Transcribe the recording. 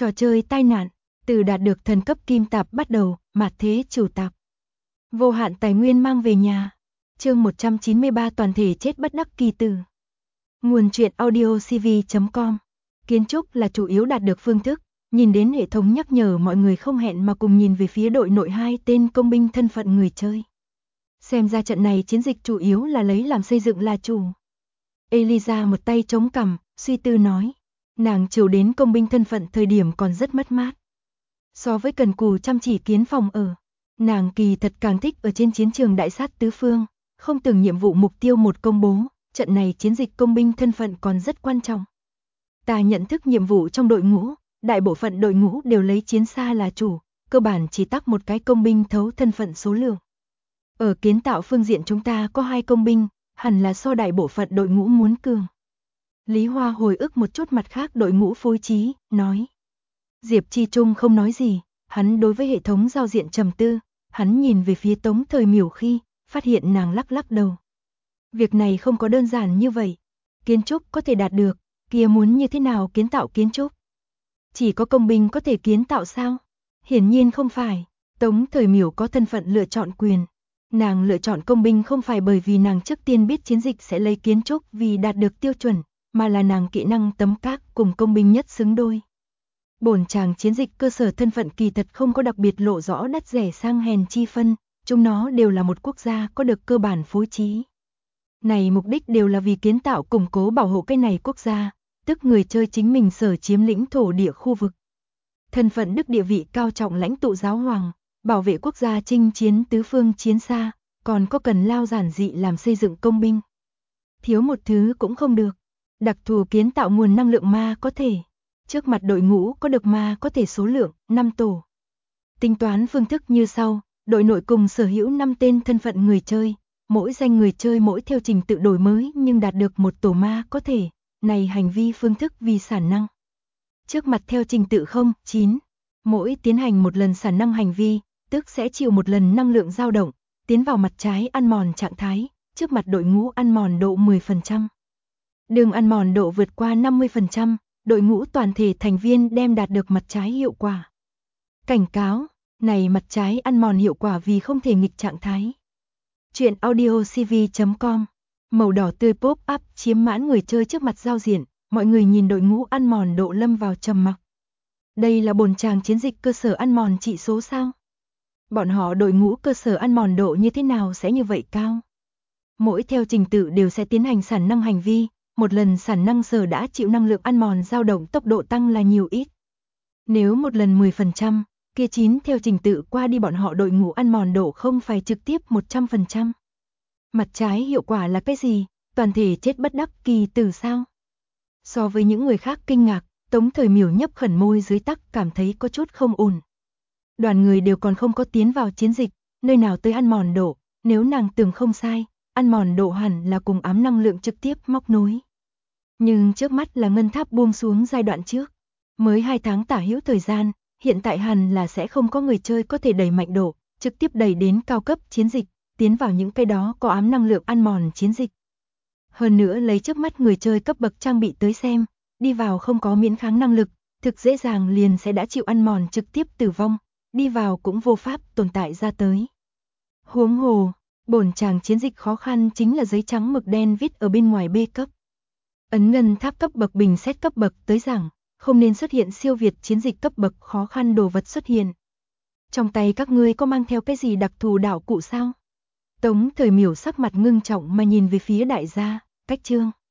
Trò chơi tai nạn, từ đạt được thần cấp kim tạp bắt đầu, mạt thế chủ tạp. Vô hạn tài nguyên mang về nhà. Chương 193 toàn thể chết bất đắc kỳ tử. Nguồn truyện audio cv.com. Kiến trúc là chủ yếu đạt được phương thức, nhìn đến hệ thống nhắc nhở mọi người không hẹn mà cùng nhìn về phía đội nội 2 tên công binh thân phận người chơi. Xem ra trận này chiến dịch chủ yếu là lấy làm xây dựng là chủ. Eliza một tay chống cằm, suy tư nói. Nàng chiều đến công binh thân phận thời điểm còn rất mất mát. So với cần cù chăm chỉ kiến phòng ở, nàng kỳ thật càng thích ở trên chiến trường đại sát tứ phương, không từng nhiệm vụ mục tiêu một công bố, trận này chiến dịch công binh thân phận còn rất quan trọng. Ta nhận thức nhiệm vụ trong đội ngũ, đại bộ phận đội ngũ đều lấy chiến xa là chủ, cơ bản chỉ tắc một cái công binh thấu thân phận số lượng. Ở kiến tạo phương diện chúng ta có 2 công binh, hẳn là so đại bộ phận đội ngũ muốn cường. Lý Hoa hồi ức một chút mặt khác đội ngũ phối trí, nói. Diệp Chi Trung không nói gì, hắn đối với hệ thống giao diện trầm tư, hắn nhìn về phía Tống Thời Miểu khi, phát hiện nàng lắc lắc đầu. Việc này không có đơn giản như vậy, kiến trúc có thể đạt được, kia muốn như thế nào kiến tạo kiến trúc? Chỉ có công binh có thể kiến tạo sao? Hiển nhiên không phải, Tống Thời Miểu có thân phận lựa chọn quyền. Nàng lựa chọn công binh không phải bởi vì nàng trước tiên biết chiến dịch sẽ lấy kiến trúc vì đạt được tiêu chuẩn, mà là nàng kỹ năng tấm các cùng công binh nhất xứng đôi. Bổn chàng chiến dịch cơ sở thân phận kỳ thật không có đặc biệt lộ rõ đắt rẻ sang hèn chi phân, chúng nó đều là một quốc gia có được cơ bản phối trí. Này mục đích đều là vì kiến tạo củng cố bảo hộ cái này quốc gia, tức người chơi chính mình sở chiếm lĩnh thổ địa khu vực. Thân phận đức địa vị cao trọng lãnh tụ giáo hoàng, bảo vệ quốc gia chinh chiến tứ phương chiến xa, còn có cần lao giản dị làm xây dựng công binh. Thiếu một thứ cũng không được. Đặc thù kiến tạo nguồn năng lượng ma có thể. Trước mặt đội ngũ có được ma có thể số lượng 5 tổ. Tính toán phương thức như sau, đội nội cùng sở hữu 5 tên thân phận người chơi, mỗi danh người chơi mỗi theo trình tự đổi mới nhưng đạt được một tổ ma có thể, này hành vi phương thức vì sản năng. Trước mặt theo trình tự 9, mỗi tiến hành một lần sản năng hành vi, tức sẽ chịu một lần năng lượng dao động, tiến vào mặt trái ăn mòn trạng thái, trước mặt đội ngũ ăn mòn độ 10%. Đường ăn mòn độ vượt qua 50%, đội ngũ toàn thể thành viên đem đạt được mặt trái hiệu quả. Cảnh cáo, này mặt trái ăn mòn hiệu quả vì không thể nghịch trạng thái. Chuyện audio cv.com. Màu đỏ tươi pop-up chiếm mãn người chơi trước mặt giao diện, mọi người nhìn đội ngũ ăn mòn độ lâm vào trầm mặc. Đây là bồn chàng chiến dịch cơ sở ăn mòn trị số sao? Bọn họ đội ngũ cơ sở ăn mòn độ như thế nào sẽ như vậy cao? Mỗi theo trình tự đều sẽ tiến hành sản năng hành vi, một lần sản năng sở đã chịu năng lượng ăn mòn dao động tốc độ tăng là nhiều ít. Nếu một lần 10%, kia 9 theo trình tự qua đi bọn họ đội ngũ ăn mòn độ không phải trực tiếp 100%. Mặt trái hiệu quả là cái gì? Toàn thể chết bất đắc kỳ tử sao? So với những người khác kinh ngạc, Tống Thời Miểu nhấp khẩn môi dưới tắc cảm thấy có chút không ổn. Đoàn người đều còn không có tiến vào chiến dịch, nơi nào tới ăn mòn độ, nếu nàng tưởng không sai, ăn mòn độ hẳn là cùng ám năng lượng trực tiếp móc nối. Nhưng trước mắt là ngân tháp buông xuống giai đoạn trước, mới 2 tháng tả hữu thời gian, hiện tại hẳn là sẽ không có người chơi có thể đẩy mạnh độ, trực tiếp đẩy đến cao cấp chiến dịch, tiến vào những cái đó có ám năng lượng ăn mòn chiến dịch. Hơn nữa lấy trước mắt người chơi cấp bậc trang bị tới xem, đi vào không có miễn kháng năng lực, thực dễ dàng liền sẽ đã chịu ăn mòn trực tiếp tử vong, đi vào cũng vô pháp tồn tại ra tới. Huống hồ, bổn chàng chiến dịch khó khăn chính là giấy trắng mực đen viết ở bên ngoài B cấp. Ấn ngân tháp cấp bậc bình xét cấp bậc tới rằng, không nên xuất hiện siêu việt chiến dịch cấp bậc khó khăn đồ vật xuất hiện. Trong tay các ngươi có mang theo cái gì đặc thù đạo cụ sao? Tống Thời Miểu sắc mặt ngưng trọng mà nhìn về phía đại gia, cách chương.